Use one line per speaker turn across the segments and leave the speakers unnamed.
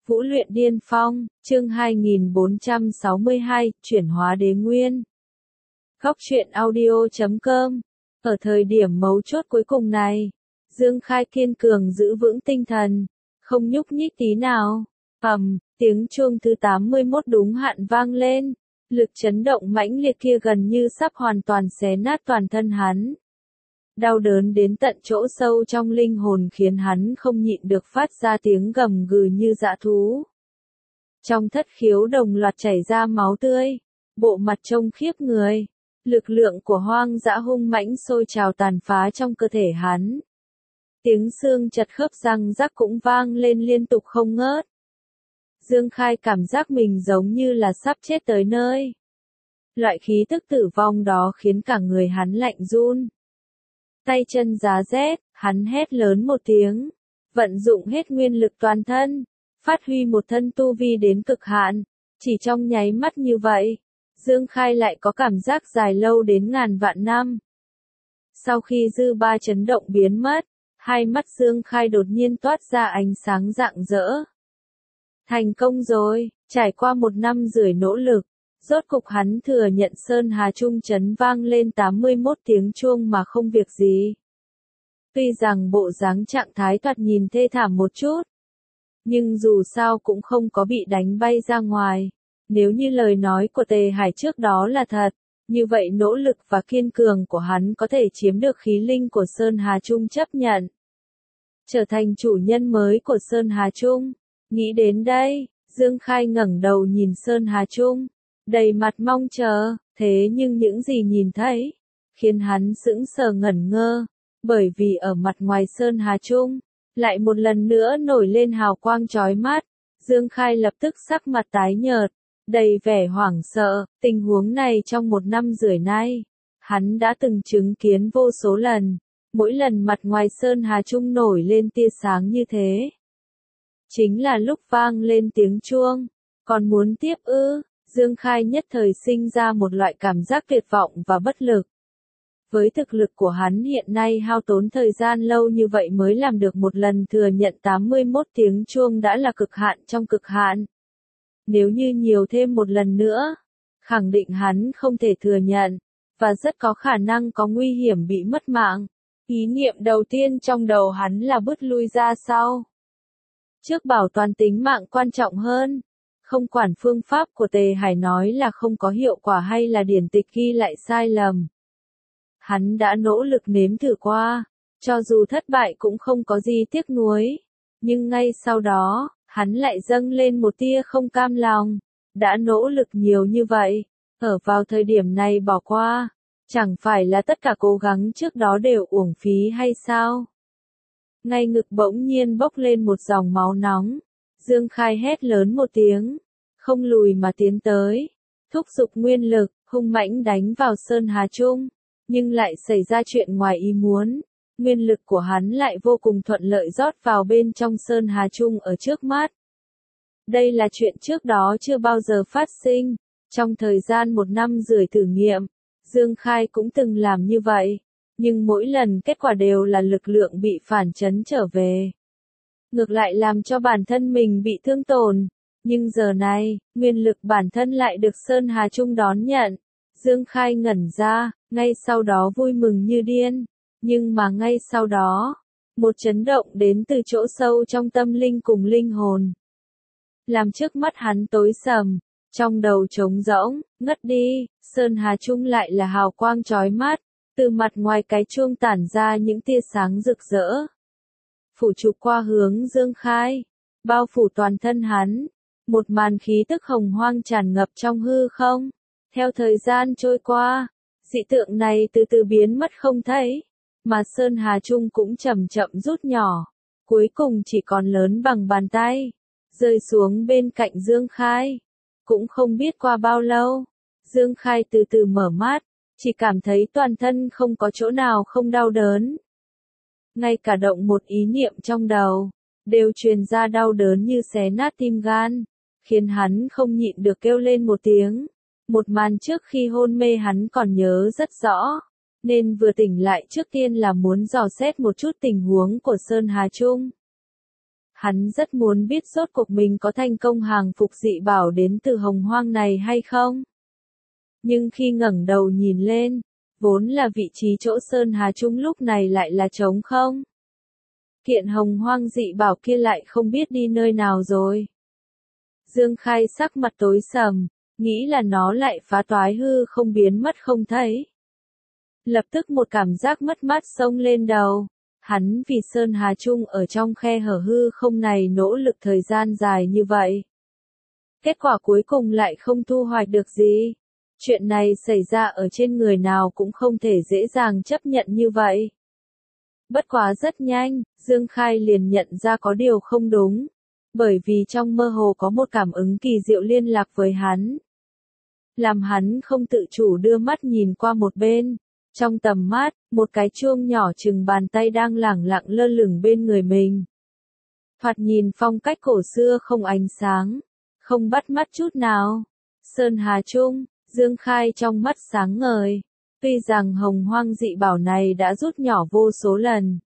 Vũ luyện điên phong, chương 2462, chuyển hóa đế nguyên. Góc truyện audio.com. Ở thời điểm mấu chốt cuối cùng này, Dương Khai kiên cường giữ vững tinh thần, không nhúc nhích tí nào. Tiếng chuông thứ 81 đúng hạn vang lên, lực chấn động mãnh liệt kia gần như sắp hoàn toàn xé nát toàn thân hắn. Đau đớn đến tận chỗ sâu trong linh hồn khiến hắn không nhịn được phát ra tiếng gầm gừ như dã thú. Trong thất khiếu đồng loạt chảy ra máu tươi, bộ mặt trông khiếp người, lực lượng của hoang dã hung mãnh sôi trào tàn phá trong cơ thể hắn. Tiếng xương chật khớp răng rắc cũng vang lên liên tục không ngớt. Dương Khai cảm giác mình giống như là sắp chết tới nơi. Loại khí tức tử vong đó khiến cả người hắn lạnh run. Tay chân giá rét, hắn hét lớn một tiếng, vận dụng hết nguyên lực toàn thân, phát huy một thân tu vi đến cực hạn. Chỉ trong nháy mắt như vậy, Dương Khai lại có cảm giác dài lâu đến ngàn vạn năm. Sau khi dư ba chấn động biến mất, hai mắt Dương Khai đột nhiên toát ra ánh sáng rạng rỡ. Thành công rồi, trải qua 1 năm rưỡi nỗ lực, rốt cục hắn thừa nhận Sơn Hà Trung chấn vang lên 81 tiếng chuông mà không việc gì. Tuy rằng bộ dáng trạng thái thoạt nhìn thê thảm một chút, nhưng dù sao cũng không có bị đánh bay ra ngoài. Nếu như lời nói của Tề Hải trước đó là thật, như vậy nỗ lực và kiên cường của hắn có thể chiếm được khí linh của Sơn Hà Trung chấp nhận. Trở thành chủ nhân mới của Sơn Hà Trung. Nghĩ đến đây, Dương Khai ngẩng đầu nhìn Sơn Hà Trung, đầy mặt mong chờ, thế nhưng những gì nhìn thấy, khiến hắn sững sờ ngẩn ngơ, bởi vì ở mặt ngoài Sơn Hà Trung, lại một lần nữa nổi lên hào quang chói mắt. Dương Khai lập tức sắc mặt tái nhợt, đầy vẻ hoảng sợ. Tình huống này trong 1 năm rưỡi nay, hắn đã từng chứng kiến vô số lần, mỗi lần mặt ngoài Sơn Hà Trung nổi lên tia sáng như thế. Chính là lúc vang lên tiếng chuông, còn muốn tiếp ư? Dương Khai nhất thời sinh ra một loại cảm giác tuyệt vọng và bất lực. Với thực lực của hắn hiện nay hao tốn thời gian lâu như vậy mới làm được một lần thừa nhận 81 tiếng chuông đã là cực hạn trong cực hạn. Nếu như nhiều thêm một lần nữa, khẳng định hắn không thể thừa nhận, và rất có khả năng có nguy hiểm bị mất mạng. Ý niệm đầu tiên trong đầu hắn là bước lui ra sau. Trước bảo toàn tính mạng quan trọng hơn. Không quản phương pháp của Tề Hải nói là không có hiệu quả hay là điển tịch ghi lại sai lầm. Hắn đã nỗ lực nếm thử qua, cho dù thất bại cũng không có gì tiếc nuối. Nhưng ngay sau đó, hắn lại dâng lên một tia không cam lòng. Đã nỗ lực nhiều như vậy, ở vào thời điểm này bỏ qua, chẳng phải là tất cả cố gắng trước đó đều uổng phí hay sao? Ngay ngực bỗng nhiên bốc lên một dòng máu nóng. Dương Khai hét lớn một tiếng, không lùi mà tiến tới, thúc giục nguyên lực, hung mãnh đánh vào Sơn Hà Trung, nhưng lại xảy ra chuyện ngoài ý muốn. Nguyên lực của hắn lại vô cùng thuận lợi rót vào bên trong Sơn Hà Trung ở trước mắt. Đây là chuyện trước đó chưa bao giờ phát sinh. Trong thời gian 1 năm rưỡi thử nghiệm, Dương Khai cũng từng làm như vậy, nhưng mỗi lần kết quả đều là lực lượng bị phản chấn trở về. Ngược lại làm cho bản thân mình bị thương tổn. Nhưng giờ này, nguyên lực bản thân lại được Sơn Hà Trung đón nhận. Dương Khai ngẩn ra, ngay sau đó vui mừng như điên. Nhưng mà ngay sau đó, một chấn động đến từ chỗ sâu trong tâm linh cùng linh hồn. Làm trước mắt hắn tối sầm, trong đầu trống rỗng, ngất đi. Sơn Hà Trung lại là hào quang chói mắt, từ mặt ngoài cái chuông tản ra những tia sáng rực rỡ. Phủ chụp qua hướng Dương Khai, bao phủ toàn thân hắn, một màn khí tức hồng hoang tràn ngập trong hư không. Theo thời gian trôi qua, dị tượng này từ từ biến mất không thấy, mà Sơn Hà Trung cũng chậm chậm rút nhỏ, cuối cùng chỉ còn lớn bằng bàn tay, rơi xuống bên cạnh Dương Khai. Cũng không biết qua bao lâu, Dương Khai từ từ mở mắt, chỉ cảm thấy toàn thân không có chỗ nào không đau đớn. Ngay cả động một ý niệm trong đầu, đều truyền ra đau đớn như xé nát tim gan, khiến hắn không nhịn được kêu lên một tiếng. Một màn trước khi hôn mê hắn còn nhớ rất rõ, nên vừa tỉnh lại trước tiên là muốn dò xét một chút tình huống của Sơn Hà Trung. Hắn rất muốn biết rốt cuộc mình có thành công hàng phục dị bảo đến từ hồng hoang này hay không. Nhưng khi ngẩng đầu nhìn lên, vốn là vị trí chỗ Sơn Hà Trung lúc này lại là trống không. Kiện hồng hoang dị bảo kia lại không biết đi nơi nào rồi. Dương Khai sắc mặt tối sầm, nghĩ là nó lại phá toái hư không biến mất không thấy. Lập tức một cảm giác mất mát xông lên đầu. Hắn vì Sơn Hà Trung ở trong khe hở hư không này nỗ lực thời gian dài như vậy. Kết quả cuối cùng lại không thu hoạch được gì. Chuyện này xảy ra ở trên người nào cũng không thể dễ dàng chấp nhận như vậy. Bất quá rất nhanh, Dương Khai liền nhận ra có điều không đúng. Bởi vì trong mơ hồ có một cảm ứng kỳ diệu liên lạc với hắn. Làm hắn không tự chủ đưa mắt nhìn qua một bên. Trong tầm mắt, một cái chuông nhỏ chừng bàn tay đang lẳng lặng lơ lửng bên người mình. Thoạt nhìn phong cách cổ xưa không ánh sáng, không bắt mắt chút nào. Sơn Hà Trung, Dương Khai trong mắt sáng ngời. Tuy rằng hồng hoang dị bảo này đã rút nhỏ vô số lần.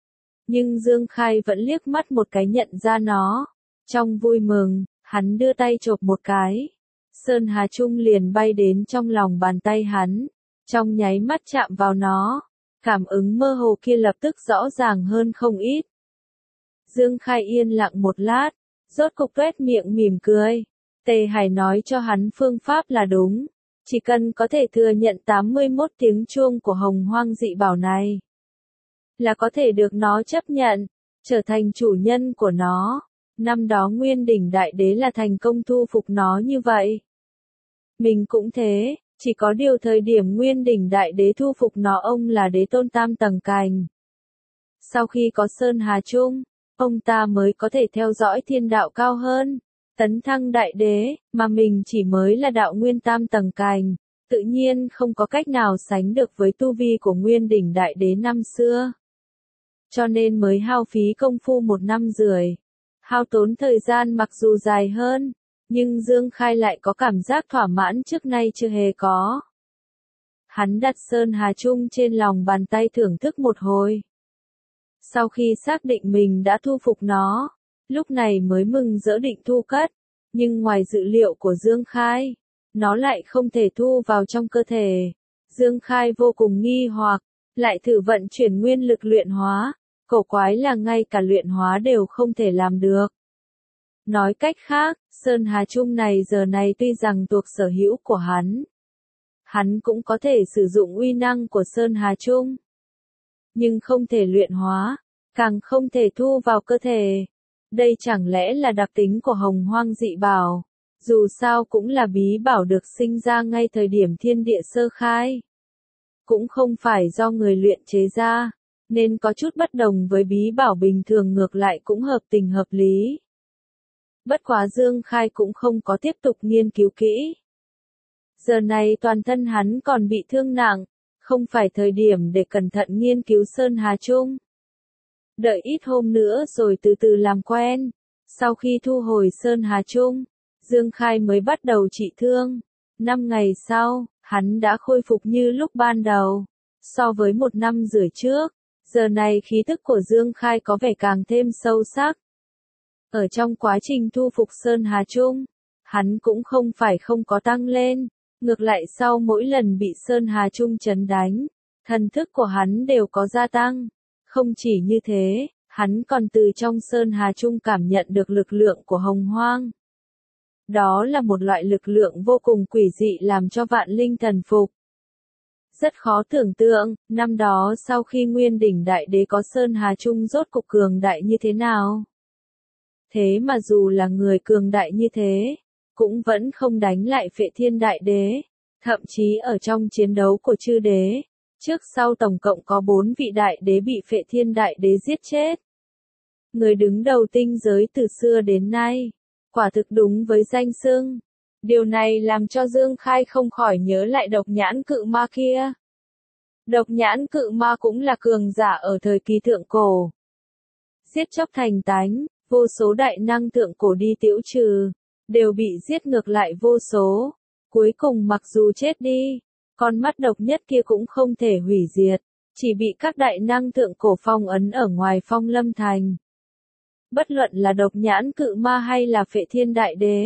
Nhưng Dương Khai vẫn liếc mắt một cái nhận ra nó. Trong vui mừng, hắn đưa tay chộp một cái. Sơn Hà Trung liền bay đến trong lòng bàn tay hắn. Trong nháy mắt chạm vào nó, cảm ứng mơ hồ kia lập tức rõ ràng hơn không ít. Dương Khai yên lặng một lát, rốt cục tuét miệng mỉm cười. Tề Hải nói cho hắn phương pháp là đúng, chỉ cần có thể thừa nhận 81 tiếng chuông của hồng hoang dị bảo này, là có thể được nó chấp nhận, trở thành chủ nhân của nó. Năm đó Nguyên Đỉnh Đại Đế là thành công thu phục nó như vậy. Mình cũng thế. Chỉ có điều thời điểm Nguyên Đỉnh Đại Đế thu phục nó ông là đế tôn tam tầng cành. Sau khi có Sơn Hà Trung, ông ta mới có thể theo dõi thiên đạo cao hơn, tấn thăng đại đế, mà mình chỉ mới là đạo nguyên tam tầng cành, tự nhiên không có cách nào sánh được với tu vi của Nguyên Đỉnh Đại Đế năm xưa. Cho nên mới hao phí công phu 1 năm rưỡi. Hao tốn thời gian mặc dù dài hơn. Nhưng Dương Khai lại có cảm giác thỏa mãn trước nay chưa hề có. Hắn đặt Sơn Hà Trung trên lòng bàn tay thưởng thức một hồi. Sau khi xác định mình đã thu phục nó, lúc này mới mừng rỡ định thu cất. Nhưng ngoài dự liệu của Dương Khai, nó lại không thể thu vào trong cơ thể. Dương Khai vô cùng nghi hoặc, lại thử vận chuyển nguyên lực luyện hóa. Cổ quái là ngay cả luyện hóa đều không thể làm được. Nói cách khác, Sơn Hà Trung này giờ này tuy rằng thuộc sở hữu của hắn cũng có thể sử dụng uy năng của Sơn Hà Trung. Nhưng không thể luyện hóa, càng không thể thu vào cơ thể. Đây chẳng lẽ là đặc tính của hồng hoang dị bảo, dù sao cũng là bí bảo được sinh ra ngay thời điểm thiên địa sơ khai. Cũng không phải do người luyện chế ra, nên có chút bất đồng với bí bảo bình thường, ngược lại cũng hợp tình hợp lý. Bất quá Dương Khai cũng không có tiếp tục nghiên cứu kỹ. Giờ này toàn thân hắn còn bị thương nặng, không phải thời điểm để cẩn thận nghiên cứu Sơn Hà Trung. Đợi ít hôm nữa rồi từ từ làm quen. Sau khi thu hồi Sơn Hà Trung, Dương Khai mới bắt đầu trị thương. 5 ngày sau, hắn đã khôi phục như lúc ban đầu. So với 1 năm rưỡi trước, giờ này khí tức của Dương Khai có vẻ càng thêm sâu sắc. Ở trong quá trình thu phục Sơn Hà Trung, hắn cũng không phải không có tăng lên, ngược lại sau mỗi lần bị Sơn Hà Trung chấn đánh, thần thức của hắn đều có gia tăng. Không chỉ như thế, hắn còn từ trong Sơn Hà Trung cảm nhận được lực lượng của hồng hoang. Đó là một loại lực lượng vô cùng quỷ dị làm cho vạn linh thần phục. Rất khó tưởng tượng, năm đó sau khi Nguyên Đỉnh Đại Đế có Sơn Hà Trung rốt cục cường đại như thế nào. Thế mà dù là người cường đại như thế, cũng vẫn không đánh lại Phệ Thiên Đại Đế. Thậm chí ở trong chiến đấu của chư đế, trước sau tổng cộng có 4 vị đại đế bị Phệ Thiên Đại Đế giết chết. Người đứng đầu tinh giới từ xưa đến nay, quả thực đúng với danh xưng. Điều này làm cho Dương Khai không khỏi nhớ lại Độc Nhãn Cự Ma kia. Độc Nhãn Cự Ma cũng là cường giả ở thời kỳ thượng cổ. Giết chóc thành tánh, vô số đại năng thượng cổ đi tiễu trừ, đều bị giết ngược lại vô số. Cuối cùng mặc dù chết đi, con mắt độc nhất kia cũng không thể hủy diệt, chỉ bị các đại năng thượng cổ phong ấn ở ngoài Phong Lâm Thành. Bất luận là độc nhãn cự ma hay là Phệ Thiên Đại Đế,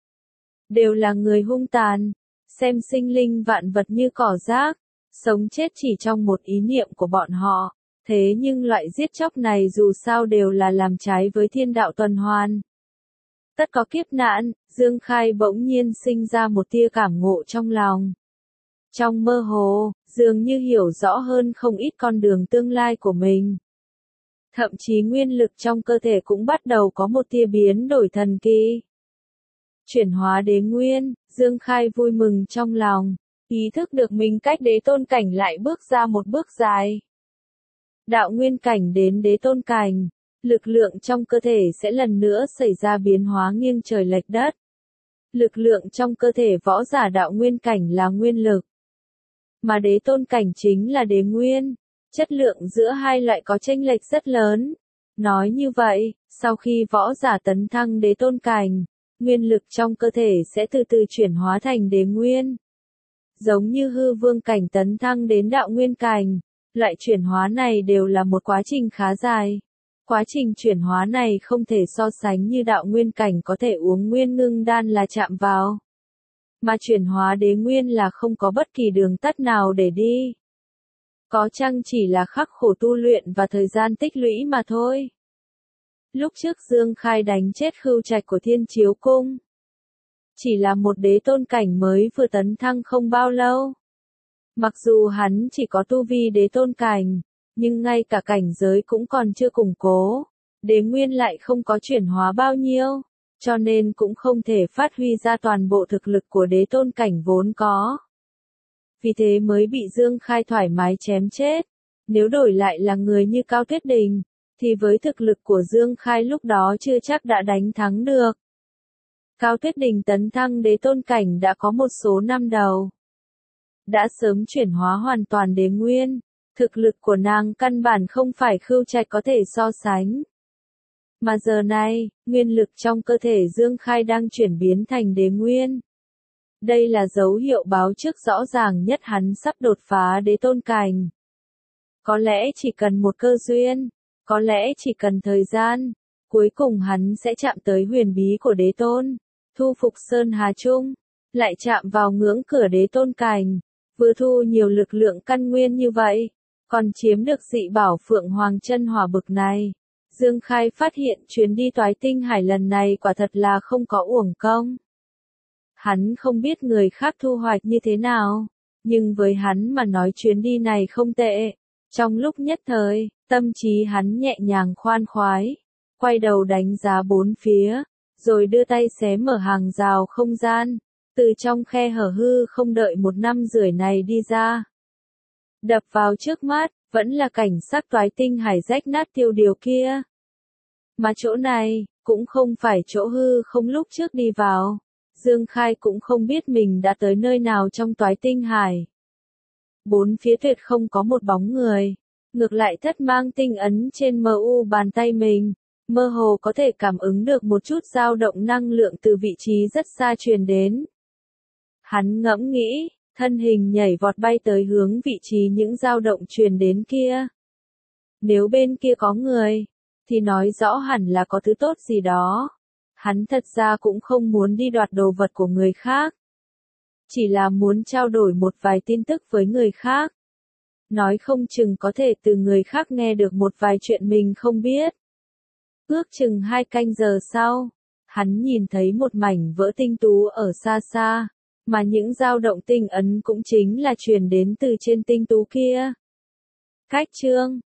đều là người hung tàn, xem sinh linh vạn vật như cỏ rác, sống chết chỉ trong một ý niệm của bọn họ. Thế nhưng loại giết chóc này dù sao đều là làm trái với thiên đạo tuần hoàn. Tất có kiếp nạn, Dương Khai bỗng nhiên sinh ra một tia cảm ngộ trong lòng. Trong mơ hồ, dường như hiểu rõ hơn không ít con đường tương lai của mình. Thậm chí nguyên lực trong cơ thể cũng bắt đầu có một tia biến đổi thần kỳ. Chuyển hóa đế nguyên, Dương Khai vui mừng trong lòng, ý thức được mình cách đế tôn cảnh lại bước ra một bước dài. Đạo nguyên cảnh đến đế tôn cảnh, lực lượng trong cơ thể sẽ lần nữa xảy ra biến hóa nghiêng trời lệch đất. Lực lượng trong cơ thể võ giả đạo nguyên cảnh là nguyên lực, mà đế tôn cảnh chính là đế nguyên. Chất lượng giữa hai loại có chênh lệch rất lớn. Nói như vậy, sau khi võ giả tấn thăng đế tôn cảnh, nguyên lực trong cơ thể sẽ từ từ chuyển hóa thành đế nguyên. Giống như hư vương cảnh tấn thăng đến đạo nguyên cảnh, loại chuyển hóa này đều là một quá trình khá dài. Quá trình chuyển hóa này không thể so sánh như đạo nguyên cảnh có thể uống nguyên ngưng đan là chạm vào. Mà chuyển hóa đế nguyên là không có bất kỳ đường tắt nào để đi. Có chăng chỉ là khắc khổ tu luyện và thời gian tích lũy mà thôi. Lúc trước Dương Khai đánh chết Khưu Trạch của Thiên Chiếu Cung, chỉ là một đế tôn cảnh mới vừa tấn thăng không bao lâu. Mặc dù hắn chỉ có tu vi đế tôn cảnh, nhưng ngay cả cảnh giới cũng còn chưa củng cố, đế nguyên lại không có chuyển hóa bao nhiêu, cho nên cũng không thể phát huy ra toàn bộ thực lực của đế tôn cảnh vốn có. Vì thế mới bị Dương Khai thoải mái chém chết. Nếu đổi lại là người như Cao Tuyết Đình, thì với thực lực của Dương Khai lúc đó chưa chắc đã đánh thắng được. Cao Tuyết Đình tấn thăng đế tôn cảnh đã có một số năm đầu. Đã sớm chuyển hóa hoàn toàn đế nguyên, thực lực của nàng căn bản không phải Khưu Trạch có thể so sánh. Mà giờ này, nguyên lực trong cơ thể Dương Khai đang chuyển biến thành đế nguyên. Đây là dấu hiệu báo trước rõ ràng nhất hắn sắp đột phá đế tôn cảnh. Có lẽ chỉ cần một cơ duyên, có lẽ chỉ cần thời gian, cuối cùng hắn sẽ chạm tới huyền bí của đế tôn, thu phục Sơn Hà Trung, lại chạm vào ngưỡng cửa đế tôn cảnh, vừa thu nhiều lực lượng căn nguyên như vậy, còn chiếm được dị bảo Phượng Hoàng chân hỏa bực này. Dương Khai phát hiện chuyến đi Toái Tinh Hải lần này quả thật là không có uổng công. Hắn không biết người khác thu hoạch như thế nào, nhưng với hắn mà nói chuyến đi này không tệ. Trong lúc nhất thời, tâm trí hắn nhẹ nhàng khoan khoái, quay đầu đánh giá bốn phía, rồi đưa tay xé mở hàng rào không gian, từ trong khe hở hư không đợi 1 năm rưỡi này đi ra. Đập vào trước mắt, vẫn là cảnh sắc Toái Tinh Hải rách nát tiêu điều kia. Mà chỗ này, cũng không phải chỗ hư không lúc trước đi vào. Dương Khai cũng không biết mình đã tới nơi nào trong Toái Tinh Hải. Bốn phía tuyệt không có một bóng người, ngược lại thất mang tinh ấn trên MU bàn tay mình, mơ hồ có thể cảm ứng được một chút dao động năng lượng từ vị trí rất xa truyền đến. Hắn ngẫm nghĩ, thân hình nhảy vọt bay tới hướng vị trí những dao động truyền đến kia. Nếu bên kia có người, thì nói rõ hẳn là có thứ tốt gì đó. Hắn thật ra cũng không muốn đi đoạt đồ vật của người khác. Chỉ là muốn trao đổi một vài tin tức với người khác. Nói không chừng có thể từ người khác nghe được một vài chuyện mình không biết. Ước chừng 2 canh giờ sau, hắn nhìn thấy một mảnh vỡ tinh tú ở xa xa, mà những dao động tinh ấn cũng chính là truyền đến từ trên tinh tú kia. Cách chương